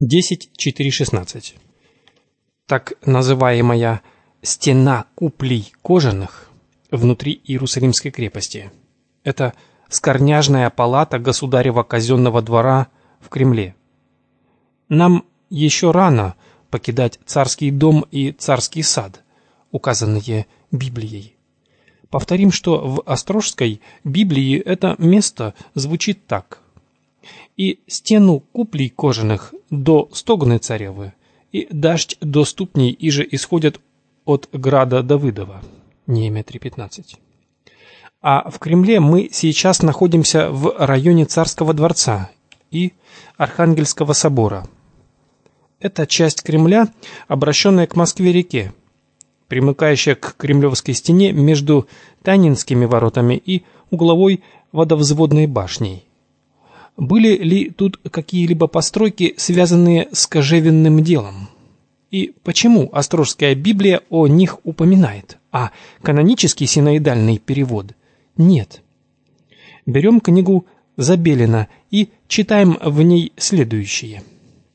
10.4.16. Так называемая «стена куплей кожаных» внутри Иерусалимской крепости – это скорняжная палата государева казенного двора в Кремле. Нам еще рано покидать царский дом и царский сад, указанные Библией. Повторим, что в Острожской Библии это место звучит так: «И стену куплей кожаных до стогны царевы, и дождь до ступней иже исходят от града Давыдова». Неемия 3:15. А в Кремле мы сейчас находимся в районе Царского дворца и Архангельского собора. Это часть Кремля, обращенная к Москве-реке, примыкающая к Кремлевской стене между Танинскими воротами и угловой водовзводной башней. Были ли тут какие-либо постройки, связанные с кожевенным делом? И почему Острожская Библия о них упоминает, а канонический синоидальный перевод нет? Берем книгу Забелина и читаем в ней следующее.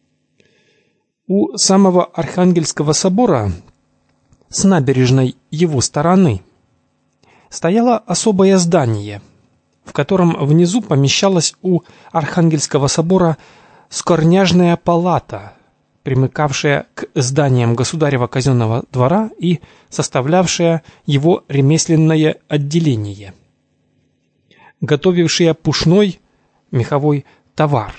У самого Архангельского собора с набережной его стороны стояло особое здание, в котором внизу помещалась у Архангельского собора скорняжная палата, примыкавшая к зданиям государева казенного двора и составлявшая его ремесленное отделение, готовившее пушной меховой товар.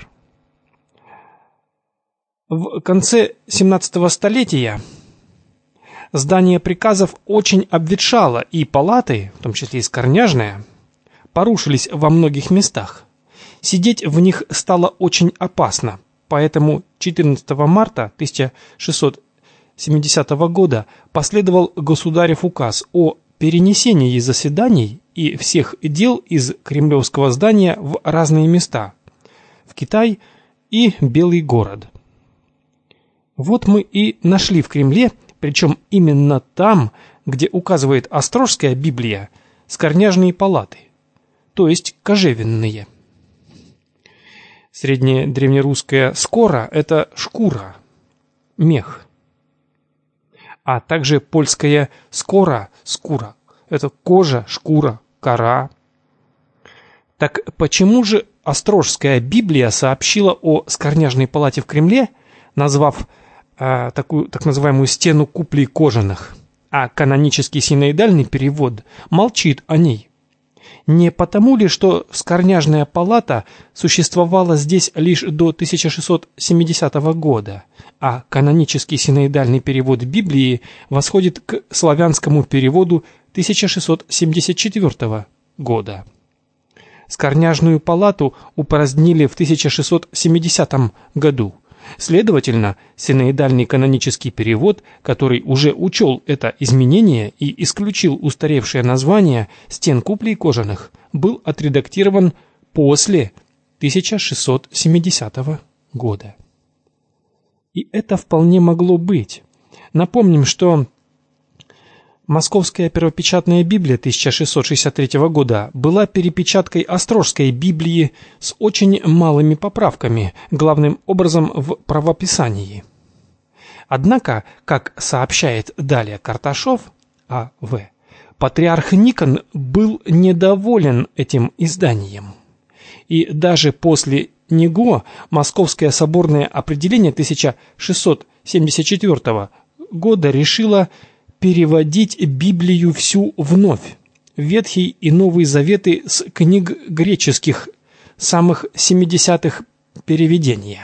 В конце 17 столетия здание приказов очень обветшало, и палаты, в том числе и скорняжная, порушились во многих местах. Сидеть в них стало очень опасно, поэтому 14 марта 1670 года последовал государев указ о перенесении заседаний и всех дел из кремлевского здания в разные места, в Китай и Белый город. Вот мы и нашли в Кремле, причем именно там, где указывает Острожская Библия, скорняжные палаты, то есть кожевенные. Среднее древнерусское «скора» — это шкура, мех. А также польское «скора» — скура — это кожа, шкура, кора. Так почему же Острожская Библия сообщила о скорняжной палате в Кремле, назвав такую так называемую стену куплей кожаных, а канонический синоидальный перевод молчит о ней? Не потому ли, что скорняжная палата существовала здесь лишь до 1670 года, а канонический синоидальный перевод Библии восходит к славянскому переводу 1674 года? Скорняжную палату упразднили в 1670 году. Следовательно, синоидальный канонический перевод, который уже учел это изменение и исключил устаревшее название «стен куплей кожаных», был отредактирован после 1670 года. И это вполне могло быть. Напомним, что Московская первопечатная Библия 1663 года была перепечаткой Острожской Библии с очень малыми поправками, главным образом в правописании. Однако, как сообщает далее Карташов, А.В., патриарх Никон был недоволен этим изданием. И даже после него Московское соборное определение 1674 года решило переводить Библию всю вновь, Ветхий и Новый Заветы с книг греческих, самых 70-х переведения.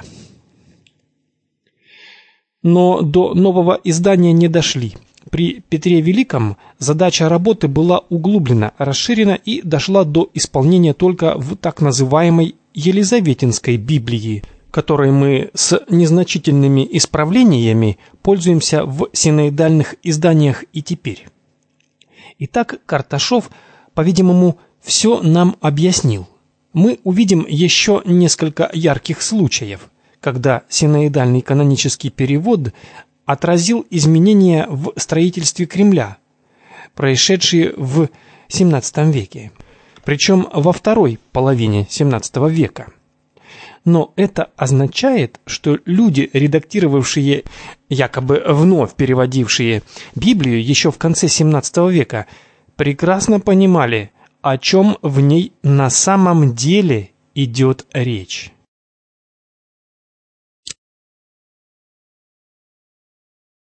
Но до нового издания не дошли. При Петре Великом задача работы была углублена, расширена и дошла до исполнения только в так называемой Елизаветинской Библии, которой мы с незначительными исправлениями пользуемся в синоидальных изданиях и теперь. Итак, Карташов, по-видимому, все нам объяснил. Мы увидим еще несколько ярких случаев, когда синоидальный канонический перевод отразил изменения в строительстве Кремля, происшедшие в XVII веке, причем во второй половине XVII века. Но это означает, что люди, редактировавшие, якобы вновь переводившие Библию еще в конце XVII века, прекрасно понимали, о чем в ней на самом деле идет речь.